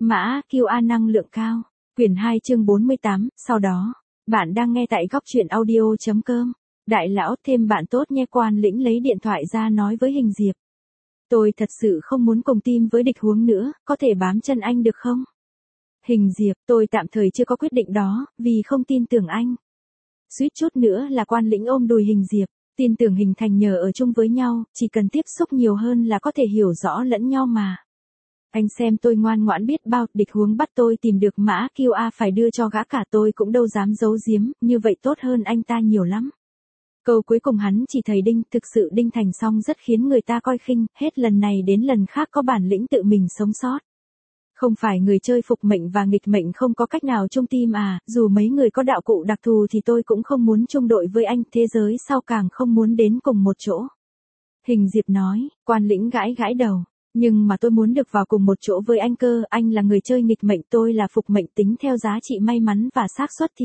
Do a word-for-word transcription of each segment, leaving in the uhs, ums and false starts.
Mã quy a năng lượng cao. Quyển hai chương bốn mươi tám, sau đó, bạn đang nghe tại góc truyện audio.com. Đại lão thêm bạn tốt nhé. Quan Lĩnh lấy điện thoại ra nói với Hình Diệp. Tôi thật sự không muốn cùng team với địch huống nữa, có thể bám chân anh được không? Hình Diệp, tôi tạm thời chưa có quyết định đó, vì không tin tưởng anh. Suýt chút nữa là Quan Lĩnh ôm đùi Hình Diệp, tin tưởng Hình Thành nhờ ở chung với nhau, chỉ cần tiếp xúc nhiều hơn là có thể hiểu rõ lẫn nhau mà. Anh xem tôi ngoan ngoãn biết bao, địch huống bắt tôi tìm được mã quy a phải đưa cho gã cả tôi cũng đâu dám giấu giếm, như vậy tốt hơn anh ta nhiều lắm. Câu cuối cùng hắn chỉ thầy Đinh, thực sự Đinh Thành Song rất khiến người ta coi khinh, hết lần này đến lần khác có bản lĩnh tự mình sống sót. Không phải người chơi phục mệnh và nghịch mệnh không có cách nào chung team à, dù mấy người có đạo cụ đặc thù thì tôi cũng không muốn chung đội với anh, thế giới sau càng không muốn đến cùng một chỗ. Hình Diệp nói, Quan Lĩnh gãi gãi đầu. Nhưng mà tôi muốn được vào cùng một chỗ với anh cơ, anh là người chơi nghịch mệnh, tôi là phục mệnh, tính theo giá trị may mắn và xác suất thì.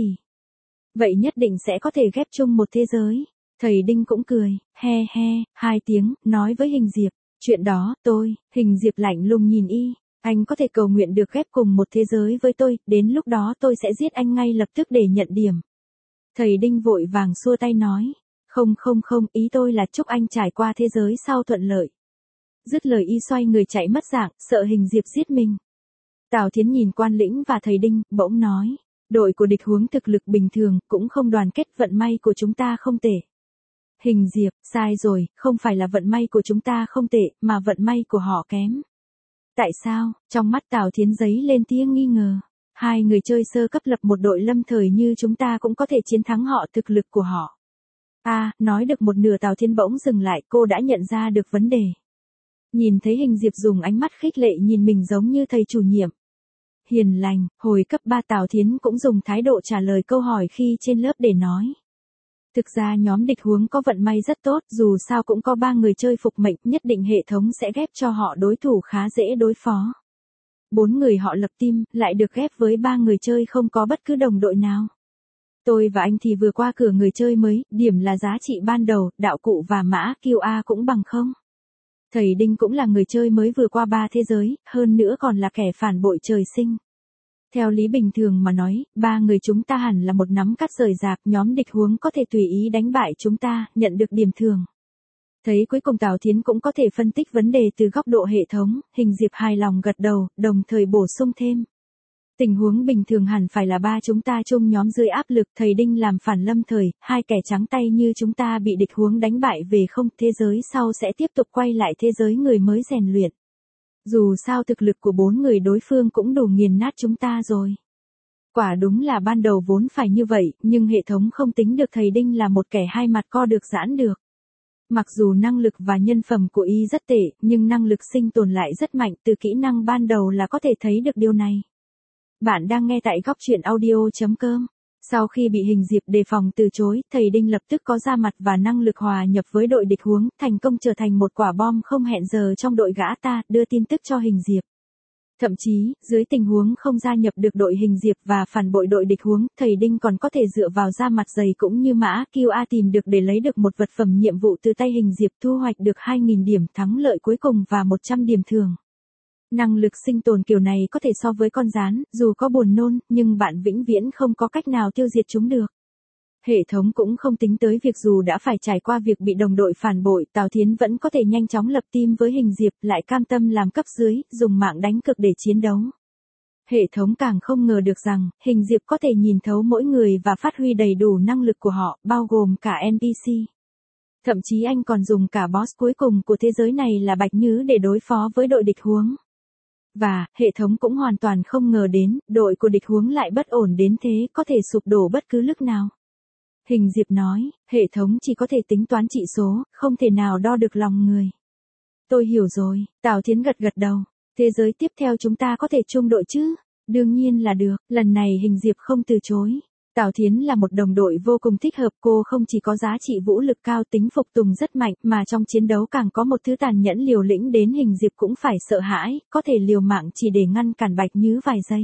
Vậy nhất định sẽ có thể ghép chung một thế giới. Thầy Đinh cũng cười, he he, hai tiếng, nói với Hình Diệp, chuyện đó, tôi, Hình Diệp lạnh lùng nhìn y, anh có thể cầu nguyện được ghép cùng một thế giới với tôi, đến lúc đó tôi sẽ giết anh ngay lập tức để nhận điểm. Thầy Đinh vội vàng xua tay nói, không không không, ý tôi là chúc anh trải qua thế giới sau thuận lợi. Dứt lời y xoay người chạy mất dạng, sợ Hình Diệp giết mình. Tào Thiến nhìn Quan Lĩnh và thầy Đinh, bỗng nói, đội của địch huống thực lực bình thường, cũng không đoàn kết, vận may của chúng ta không tệ. Hình Diệp, sai rồi, không phải là vận may của chúng ta không tệ, mà vận may của họ kém. Tại sao? Trong mắt Tào Thiến giấy lên tia nghi ngờ. Hai người chơi sơ cấp lập một đội lâm thời như chúng ta cũng có thể chiến thắng họ, thực lực của họ. À, nói được một nửa Tào Thiến bỗng dừng lại, cô đã nhận ra được vấn đề. Nhìn thấy Hình Diệp dùng ánh mắt khích lệ nhìn mình giống như thầy chủ nhiệm. Hiền lành, hồi cấp ba Tào Thiến cũng dùng thái độ trả lời câu hỏi khi trên lớp để nói. Thực ra nhóm địch huống có vận may rất tốt, dù sao cũng có ba người chơi phục mệnh, nhất định hệ thống sẽ ghép cho họ đối thủ khá dễ đối phó. Bốn người họ lập team, lại được ghép với ba người chơi không có bất cứ đồng đội nào. Tôi và anh thì vừa qua cửa người chơi mới, điểm là giá trị ban đầu, đạo cụ và mã quy a cũng bằng không. Thầy Đinh cũng là người chơi mới vừa qua ba thế giới, hơn nữa còn là kẻ phản bội trời sinh. Theo lý bình thường mà nói, ba người chúng ta hẳn là một nắm cắt rời rạc, nhóm địch huống có thể tùy ý đánh bại chúng ta, nhận được điểm thường. Thấy cuối cùng Tào Thiến cũng có thể phân tích vấn đề từ góc độ hệ thống, Hình Diệp hài lòng gật đầu, đồng thời bổ sung thêm. Tình huống bình thường hẳn phải là ba chúng ta chung nhóm dưới áp lực, thầy Đinh làm phản lâm thời, hai kẻ trắng tay như chúng ta bị địch huống đánh bại về không, thế giới sau sẽ tiếp tục quay lại thế giới người mới rèn luyện. Dù sao thực lực của bốn người đối phương cũng đủ nghiền nát chúng ta rồi. Quả đúng là ban đầu vốn phải như vậy, nhưng hệ thống không tính được thầy Đinh là một kẻ hai mặt co được giãn được. Mặc dù năng lực và nhân phẩm của y rất tệ, nhưng năng lực sinh tồn lại rất mạnh, từ kỹ năng ban đầu là có thể thấy được điều này. Bạn đang nghe tại góc truyện audio.com. Sau khi bị Hình Diệp đề phòng từ chối, thầy Đinh lập tức có ra mặt và năng lực hòa nhập với đội địch huống, thành công trở thành một quả bom không hẹn giờ trong đội gã ta, đưa tin tức cho Hình Diệp. Thậm chí, dưới tình huống không gia nhập được đội Hình Diệp và phản bội đội địch huống, thầy Đinh còn có thể dựa vào ra mặt dày cũng như mã quy a tìm được để lấy được một vật phẩm nhiệm vụ từ tay Hình Diệp, thu hoạch được hai nghìn điểm thắng lợi cuối cùng và một trăm điểm thường. Năng lực sinh tồn kiểu này có thể so với con gián, dù có buồn nôn, nhưng bạn vĩnh viễn không có cách nào tiêu diệt chúng được. Hệ thống cũng không tính tới việc dù đã phải trải qua việc bị đồng đội phản bội, Tào Thiến vẫn có thể nhanh chóng lập team với Hình Diệp, lại cam tâm làm cấp dưới, dùng mạng đánh cực để chiến đấu. Hệ thống càng không ngờ được rằng, Hình Diệp có thể nhìn thấu mỗi người và phát huy đầy đủ năng lực của họ, bao gồm cả en pê xê. Thậm chí anh còn dùng cả boss cuối cùng của thế giới này là Bạch Nhứ để đối phó với đội địch huống. Và, hệ thống cũng hoàn toàn không ngờ đến, đội của địch huống lại bất ổn đến thế, có thể sụp đổ bất cứ lúc nào. Hình Diệp nói, hệ thống chỉ có thể tính toán trị số, không thể nào đo được lòng người. Tôi hiểu rồi, Tào Thiến gật gật đầu. Thế giới tiếp theo chúng ta có thể chung đội chứ? Đương nhiên là được, lần này Hình Diệp không từ chối. Tào Thiến là một đồng đội vô cùng thích hợp, cô không chỉ có giá trị vũ lực cao, tính phục tùng rất mạnh, mà trong chiến đấu càng có một thứ tàn nhẫn liều lĩnh đến Hình Diệp cũng phải sợ hãi, có thể liều mạng chỉ để ngăn cản Bạch Nhứ vài giây.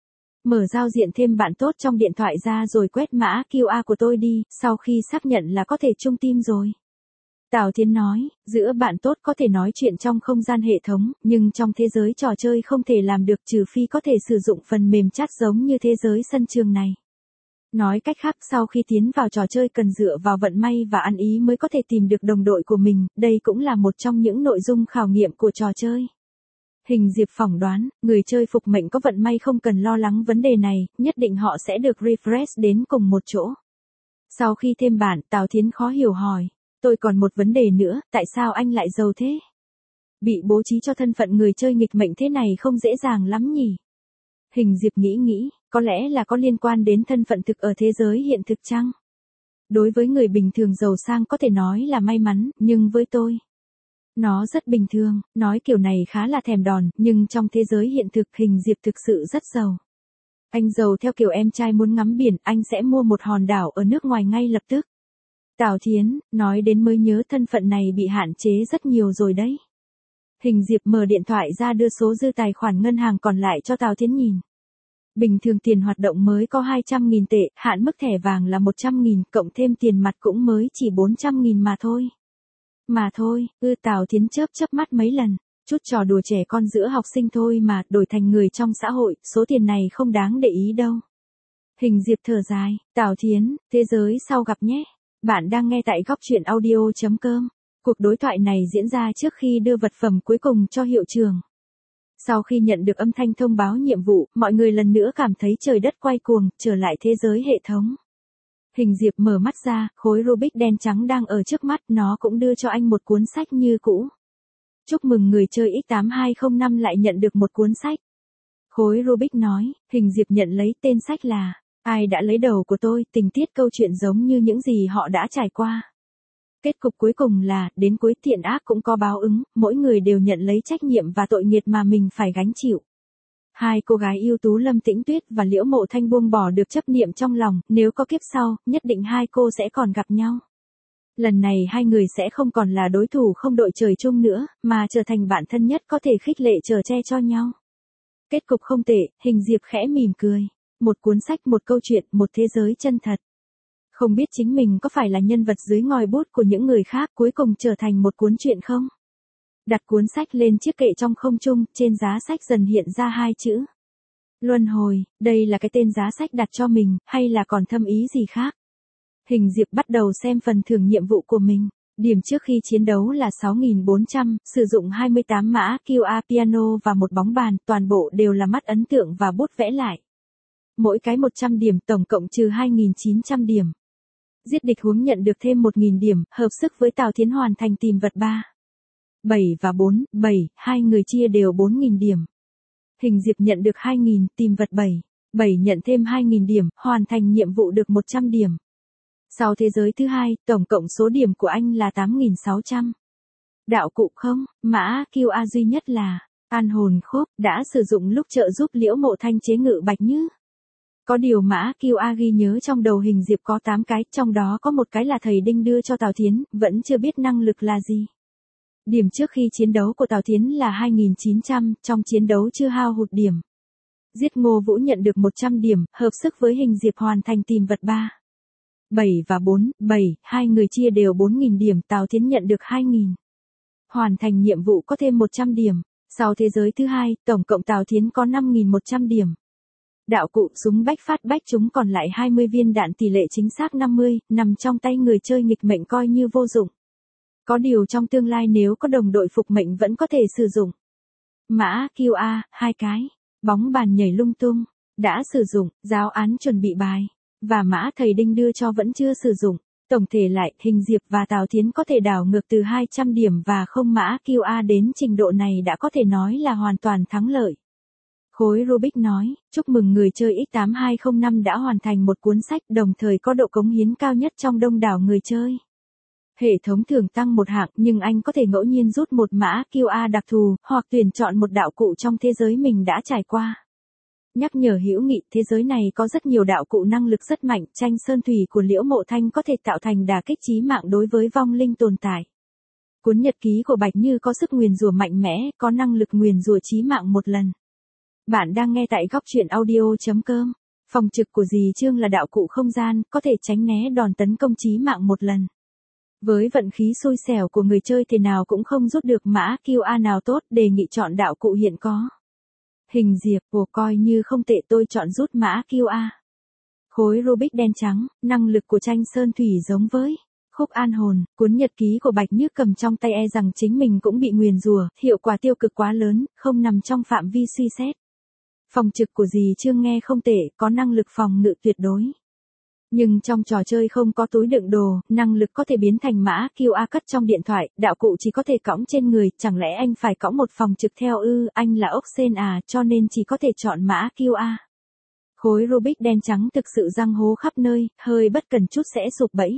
Mở giao diện thêm bạn tốt trong điện thoại ra rồi quét mã quy a của tôi đi, sau khi xác nhận là có thể chung team rồi. Tào Thiến nói, giữa bạn tốt có thể nói chuyện trong không gian hệ thống, nhưng trong thế giới trò chơi không thể làm được trừ phi có thể sử dụng phần mềm chat giống như thế giới sân trường này. Nói cách khác, sau khi tiến vào trò chơi cần dựa vào vận may và ăn ý mới có thể tìm được đồng đội của mình, đây cũng là một trong những nội dung khảo nghiệm của trò chơi. Hình Diệp phỏng đoán, người chơi phục mệnh có vận may không cần lo lắng vấn đề này, nhất định họ sẽ được refresh đến cùng một chỗ. Sau khi thêm bản, Tào Thiến khó hiểu hỏi, tôi còn một vấn đề nữa, tại sao anh lại giàu thế? Bị bố trí cho thân phận người chơi nghịch mệnh thế này không dễ dàng lắm nhỉ? Hình Diệp nghĩ nghĩ, có lẽ là có liên quan đến thân phận thực ở thế giới hiện thực chăng? Đối với người bình thường giàu sang có thể nói là may mắn, nhưng với tôi, nó rất bình thường, nói kiểu này khá là thèm đòn, nhưng trong thế giới hiện thực Hình Diệp thực sự rất giàu. Anh giàu theo kiểu em trai muốn ngắm biển, anh sẽ mua một hòn đảo ở nước ngoài ngay lập tức. Tào Thiến, nói đến mới nhớ thân phận này bị hạn chế rất nhiều rồi đấy. Hình Diệp mở điện thoại ra đưa số dư tài khoản ngân hàng còn lại cho Tào Thiến nhìn. Bình thường tiền hoạt động mới có hai trăm nghìn tệ, hạn mức thẻ vàng là một trăm nghìn, cộng thêm tiền mặt cũng mới chỉ bốn trăm nghìn mà thôi. Mà thôi, ư Tào Thiến chớp chớp mắt mấy lần, chút trò đùa trẻ con giữa học sinh thôi mà, đổi thành người trong xã hội, số tiền này không đáng để ý đâu. Hình Diệp thở dài, Tào Thiến, thế giới sau gặp nhé. Bạn đang nghe tại góc truyện audio chấm com. Cuộc đối thoại này diễn ra trước khi đưa vật phẩm cuối cùng cho hiệu trưởng. Sau khi nhận được âm thanh thông báo nhiệm vụ, mọi người lần nữa cảm thấy trời đất quay cuồng, trở lại thế giới hệ thống. Hình Diệp mở mắt ra, khối Rubik đen trắng đang ở trước mắt, nó cũng đưa cho anh một cuốn sách như cũ. Chúc mừng người chơi x tám hai không năm lại nhận được một cuốn sách. Khối Rubik nói, Hình Diệp nhận lấy tên sách là Ai đã lấy đầu của tôi, tình tiết câu chuyện giống như những gì họ đã trải qua. Kết cục cuối cùng là, đến cuối thiện ác cũng có báo ứng, mỗi người đều nhận lấy trách nhiệm và tội nghiệt mà mình phải gánh chịu. Hai cô gái ưu tú Lâm Tĩnh Tuyết và Liễu Mộ Thanh buông bỏ được chấp niệm trong lòng, nếu có kiếp sau, nhất định hai cô sẽ còn gặp nhau. Lần này hai người sẽ không còn là đối thủ không đội trời chung nữa, mà trở thành bạn thân nhất có thể khích lệ chở che cho nhau. Kết cục không tệ, Hình Diệp khẽ mỉm cười. Một cuốn sách, một câu chuyện, một thế giới chân thật. Không biết chính mình có phải là nhân vật dưới ngòi bút của những người khác cuối cùng trở thành một cuốn truyện không? Đặt cuốn sách lên chiếc kệ trong không trung, trên giá sách dần hiện ra hai chữ. Luân hồi, đây là cái tên giá sách đặt cho mình, hay là còn thâm ý gì khác? Hình Diệp bắt đầu xem phần thưởng nhiệm vụ của mình. Điểm trước khi chiến đấu là sáu nghìn bốn trăm, sử dụng hai mươi tám mã quy a piano và một bóng bàn, toàn bộ đều là mắt ấn tượng và bút vẽ lại. Mỗi cái một trăm điểm, tổng cộng trừ hai nghìn chín trăm điểm. Giết địch huống nhận được thêm một nghìn điểm, hợp sức với Tào Thiến hoàn thành tìm vật ba. bảy và bốn, bảy, hai người chia đều bốn nghìn điểm. Hình Diệp nhận được hai nghìn, tìm vật bảy. bảy nhận thêm hai nghìn điểm, hoàn thành nhiệm vụ được một trăm điểm. Sau thế giới thứ hai, tổng cộng số điểm của anh là tám nghìn sáu trăm. Đạo cụ không, mã quy a duy nhất là An hồn khốp, đã sử dụng lúc trợ giúp Liễu Mộ Thanh chế ngự Bạch Như. Có điều mã quy a ghi nhớ trong đầu Hình Diệp có tám cái, trong đó có một cái là thầy Đinh đưa cho Tào Thiến, vẫn chưa biết năng lực là gì. Điểm trước khi chiến đấu của Tào Thiến là hai nghìn chín trăm, trong chiến đấu chưa hao hụt điểm. Giết Ngô Vũ nhận được một trăm điểm, hợp sức với Hình Diệp hoàn thành tìm vật ba. bảy và bốn, bảy, hai người chia đều bốn nghìn điểm, Tào Thiến nhận được hai nghìn. Hoàn thành nhiệm vụ có thêm một trăm điểm. Sau thế giới thứ hai, tổng cộng Tào Thiến có năm nghìn một trăm điểm. Đạo cụ súng bách phát bách chúng còn lại hai mươi viên đạn tỷ lệ chính xác năm mươi, nằm trong tay người chơi nghịch mệnh coi như vô dụng. Có điều trong tương lai nếu có đồng đội phục mệnh vẫn có thể sử dụng. Mã quy a, hai cái. Bóng bàn nhảy lung tung. Đã sử dụng, giáo án chuẩn bị bài. Và mã thầy Đinh đưa cho vẫn chưa sử dụng. Tổng thể lại, Hình Diệp và Tào Thiến có thể đảo ngược từ hai trăm điểm và không mã quy a đến trình độ này đã có thể nói là hoàn toàn thắng lợi. Khối Rubik nói, chúc mừng người chơi x tám hai không năm đã hoàn thành một cuốn sách đồng thời có độ cống hiến cao nhất trong đông đảo người chơi. Hệ thống thường tăng một hạng nhưng anh có thể ngẫu nhiên rút một mã quy a đặc thù hoặc tuyển chọn một đạo cụ trong thế giới mình đã trải qua. Nhắc nhở hữu nghị, thế giới này có rất nhiều đạo cụ năng lực rất mạnh, tranh sơn thủy của Liễu Mộ Thanh có thể tạo thành đả kích chí mạng đối với vong linh tồn tại. Cuốn nhật ký của Bạch Như có sức nguyền rủa mạnh mẽ, có năng lực nguyền rủa chí mạng một lần. Bạn đang nghe tại góc truyện audio chấm com. Phòng trực của dì Trương là đạo cụ không gian, có thể tránh né đòn tấn công chí mạng một lần. Với vận khí xui xẻo của người chơi thế nào cũng không rút được mã quy rờ nào tốt, đề nghị chọn đạo cụ hiện có. Hình diệp, ồ coi như không tệ, tôi chọn rút mã quy rờ. Khối Rubik đen trắng, năng lực của tranh sơn thủy giống với Khúc An Hồn, cuốn nhật ký của Bạch Nhức cầm trong tay e rằng chính mình cũng bị nguyền rủa, hiệu quả tiêu cực quá lớn, không nằm trong phạm vi suy xét. Phòng trực của dì Trương nghe không tệ, có năng lực phòng ngự tuyệt đối. Nhưng trong trò chơi không có túi đựng đồ, năng lực có thể biến thành mã quy rờ cất trong điện thoại, đạo cụ chỉ có thể cõng trên người, chẳng lẽ anh phải cõng một phòng trực theo ư, anh là ốc sên à, cho nên chỉ có thể chọn mã quy rờ. Khối Rubik đen trắng thực sự răng hố khắp nơi, hơi bất cần chút sẽ sụp bẫy.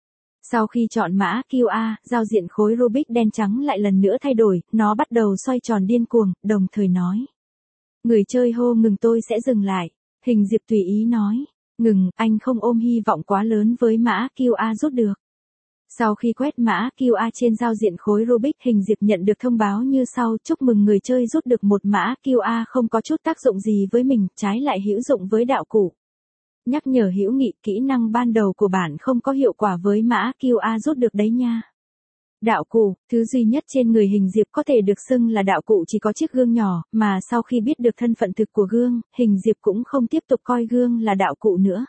Sau khi chọn mã quy rờ, giao diện khối Rubik đen trắng lại lần nữa thay đổi, nó bắt đầu xoay tròn điên cuồng, đồng thời nói. Người chơi hô ngừng tôi sẽ dừng lại. Hình diệp tùy ý nói. Ngừng, anh không ôm hy vọng quá lớn với mã quy rờ rút được. Sau khi quét mã quy rờ trên giao diện khối Rubik, Hình diệp nhận được thông báo như sau, chúc mừng người chơi rút được một mã quy rờ không có chút tác dụng gì với mình, trái lại hữu dụng với đạo cụ. Nhắc nhở hữu nghị, kỹ năng ban đầu của bạn không có hiệu quả với mã quy rờ rút được đấy nha. Đạo cụ, thứ duy nhất trên người Hình diệp có thể được xưng là đạo cụ chỉ có chiếc gương nhỏ, mà sau khi biết được thân phận thực của gương, Hình diệp cũng không tiếp tục coi gương là đạo cụ nữa.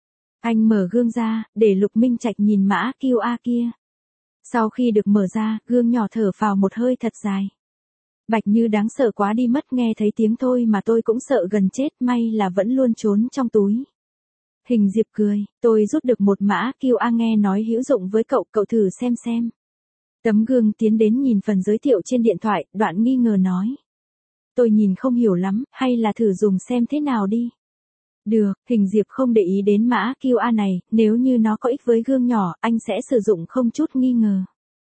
Anh mở gương ra, để Lục Minh Trạch nhìn mã quy rờ kia. Sau khi được mở ra, gương nhỏ thở phào một hơi thật dài. Bạch Như đáng sợ quá đi mất, nghe thấy tiếng thôi mà tôi cũng sợ gần chết, may là vẫn luôn trốn trong túi. Hình diệp cười, tôi rút được một mã quy rờ nghe nói hữu dụng với cậu, cậu thử xem xem. Tấm gương tiến đến nhìn phần giới thiệu trên điện thoại, đoạn nghi ngờ nói. Tôi nhìn không hiểu lắm, hay là thử dùng xem thế nào đi. Được, Hình diệp không để ý đến mã quy rờ này, nếu như nó có ích với gương nhỏ, anh sẽ sử dụng không chút nghi ngờ.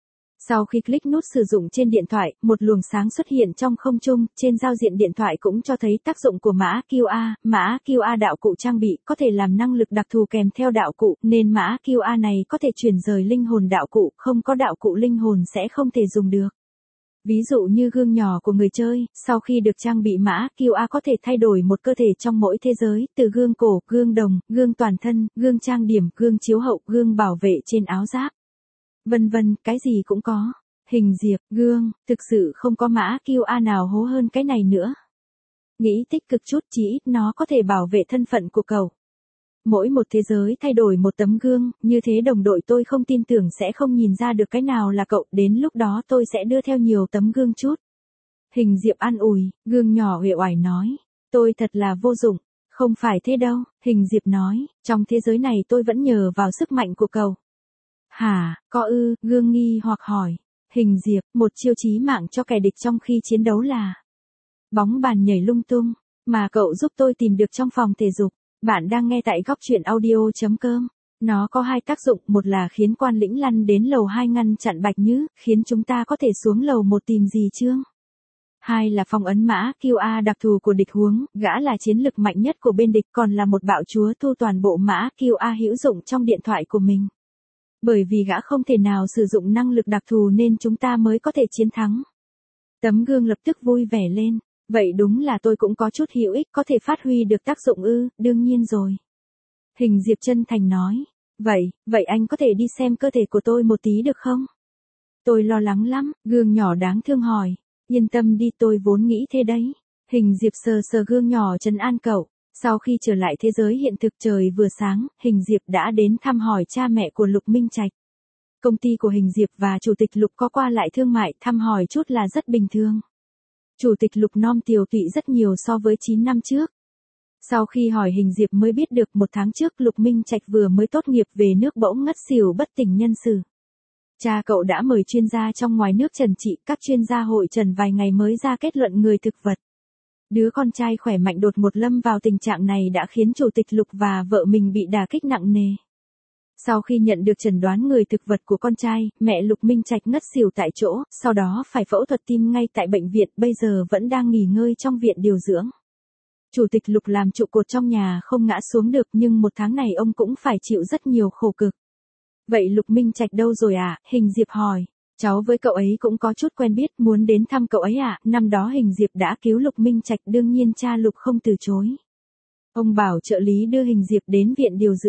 Sau khi click nút sử dụng trên điện thoại, một luồng sáng xuất hiện trong không trung, trên giao diện điện thoại cũng cho thấy tác dụng của mã quy rờ. Mã quy rờ đạo cụ trang bị, có thể làm năng lực đặc thù kèm theo đạo cụ, nên mã quy rờ này có thể chuyển rời linh hồn đạo cụ, không có đạo cụ linh hồn sẽ không thể dùng được. Ví dụ như gương nhỏ của người chơi, sau khi được trang bị mã quy rờ có thể thay đổi một cơ thể trong mỗi thế giới, từ gương cổ, gương đồng, gương toàn thân, gương trang điểm, gương chiếu hậu, gương bảo vệ trên áo giáp. Vân vân, cái gì cũng có. Hình diệp, gương, thực sự không có mã quy rờ nào hố hơn cái này nữa. Nghĩ tích cực chút, chí ít nó có thể bảo vệ thân phận của cậu. Mỗi một thế giới thay đổi một tấm gương, như thế đồng đội tôi không tin tưởng sẽ không nhìn ra được cái nào là cậu, đến lúc đó tôi sẽ đưa theo nhiều tấm gương chút. Hình diệp an ủi, gương nhỏ uể oải nói, tôi thật là vô dụng. Không phải thế đâu, Hình diệp nói, trong thế giới này tôi vẫn nhờ vào sức mạnh của cậu. Hả, có ư, gương nghi hoặc hỏi. Hình diệp, một chiêu chí mạng cho kẻ địch trong khi chiến đấu là bóng bàn nhảy lung tung, mà cậu giúp tôi tìm được trong phòng thể dục. Bạn đang nghe tại góc truyện audio chấm com. Nó có hai tác dụng, một là khiến quan lĩnh lăn đến lầu hai ngăn chặn Bạch Nhứ, khiến chúng ta có thể xuống lầu một tìm dì Trương. Hai là phong ấn mã quy rờ đặc thù của địch huống, gã là chiến lực mạnh nhất của bên địch, còn là một bạo chúa thu toàn bộ mã quy rờ hữu dụng trong điện thoại của mình. Bởi vì gã không thể nào sử dụng năng lực đặc thù nên chúng ta mới có thể chiến thắng. Tấm gương lập tức vui vẻ lên. Vậy đúng là tôi cũng có chút hữu ích, có thể phát huy được tác dụng ư, đương nhiên rồi. Hình diệp chân thành nói. Vậy, vậy anh có thể đi xem cơ thể của tôi một tí được không? Tôi lo lắng lắm, gương nhỏ đáng thương hỏi. Yên tâm đi, tôi vốn nghĩ thế đấy. Hình diệp sờ sờ gương nhỏ trấn an cậu. Sau khi trở lại thế giới hiện thực, trời vừa sáng, Hình diệp đã đến thăm hỏi cha mẹ của Lục Minh Trạch. Công ty của Hình diệp và Chủ tịch Lục có qua lại thương mại, thăm hỏi chút là rất bình thường. Chủ tịch Lục nom tiều tụy rất nhiều so với chín năm trước. Sau khi hỏi Hình diệp mới biết được một tháng trước Lục Minh Trạch vừa mới tốt nghiệp về nước bỗng ngất xỉu bất tỉnh nhân sự. Cha cậu đã mời chuyên gia trong ngoài nước trần trị, các chuyên gia hội trần vài ngày mới ra kết luận người thực vật. Đứa con trai khỏe mạnh đột ngột lâm vào tình trạng này đã khiến Chủ tịch Lục và vợ mình bị đả kích nặng nề. Sau khi nhận được chẩn đoán người thực vật của con trai, mẹ Lục Minh Trạch ngất xỉu tại chỗ, sau đó phải phẫu thuật tim ngay tại bệnh viện, bây giờ vẫn đang nghỉ ngơi trong viện điều dưỡng. Chủ tịch Lục làm trụ cột trong nhà không ngã xuống được, nhưng một tháng này ông cũng phải chịu rất nhiều khổ cực. Vậy Lục Minh Trạch đâu rồi à? Hình diệp hỏi. Cháu với cậu ấy cũng có chút quen biết, muốn đến thăm cậu ấy à? Năm đó Hình diệp đã cứu Lục Minh Trạch, đương nhiên cha Lục không từ chối. Ông bảo trợ lý đưa Hình diệp đến viện điều dưỡng.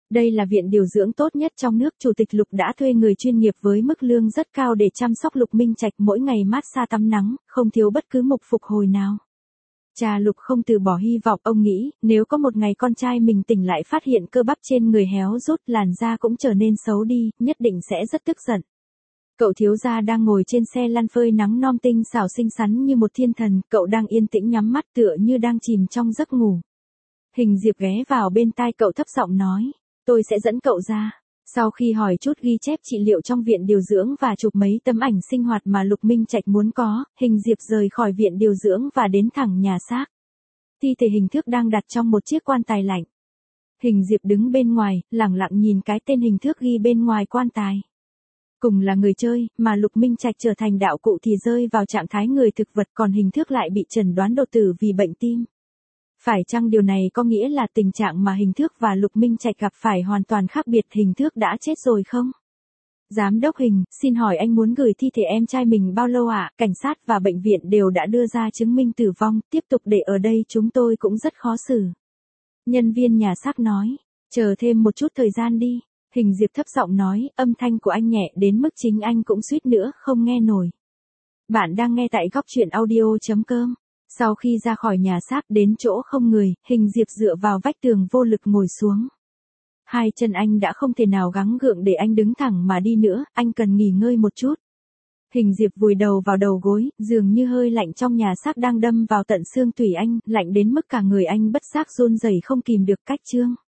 Đây là viện điều dưỡng tốt nhất trong nước, Chủ tịch Lục đã thuê người chuyên nghiệp với mức lương rất cao để chăm sóc Lục Minh Trạch mỗi ngày massage tắm nắng, không thiếu bất cứ mục phục hồi nào. Cha Lục không từ bỏ hy vọng, ông nghĩ, nếu có một ngày con trai mình tỉnh lại phát hiện cơ bắp trên người héo rút, làn da cũng trở nên xấu đi, nhất định sẽ rất tức giận. Cậu thiếu gia đang ngồi trên xe lăn phơi nắng non tinh xảo xinh xắn như một thiên thần, cậu đang yên tĩnh nhắm mắt tựa như đang chìm trong giấc ngủ. Hình Diệp ghé vào bên tai cậu thấp giọng nói, tôi sẽ dẫn cậu ra. Sau khi hỏi chút ghi chép trị liệu trong viện điều dưỡng và chụp mấy tấm ảnh sinh hoạt mà Lục Minh Trạch muốn có, Hình Diệp rời khỏi viện điều dưỡng và đến thẳng nhà xác. Thi thể Hình Thước đang đặt trong một chiếc quan tài lạnh. Hình Diệp đứng bên ngoài, lẳng lặng nhìn cái tên Hình Thước ghi bên ngoài quan tài. Cùng là người chơi, mà Lục Minh Trạch trở thành đạo cụ thì rơi vào trạng thái người thực vật, còn Hình Thước lại bị chẩn đoán đột tử vì bệnh tim. Phải chăng điều này có nghĩa là tình trạng mà Hình Thước và Lục Minh Trạch gặp phải hoàn toàn khác biệt, Hình Thước đã chết rồi không? Giám đốc Hình, xin hỏi anh muốn gửi thi thể em trai mình bao lâu ạ? Cảnh sát và bệnh viện đều đã đưa ra chứng minh tử vong, tiếp tục để ở đây chúng tôi cũng rất khó xử. Nhân viên nhà xác nói, chờ thêm một chút thời gian đi. Hình Diệp thấp giọng nói, âm thanh của anh nhẹ đến mức chính anh cũng suýt nữa không nghe nổi. Bạn đang nghe tại góc truyện audio chấm com. Sau khi ra khỏi nhà xác đến chỗ không người, Hình Diệp dựa vào vách tường vô lực ngồi xuống. Hai chân anh đã không thể nào gắng gượng để anh đứng thẳng mà đi nữa, anh cần nghỉ ngơi một chút. Hình Diệp vùi đầu vào đầu gối, dường như hơi lạnh trong nhà xác đang đâm vào tận xương tủy anh, lạnh đến mức cả người anh bất giác run rẩy không kìm được. Cách chương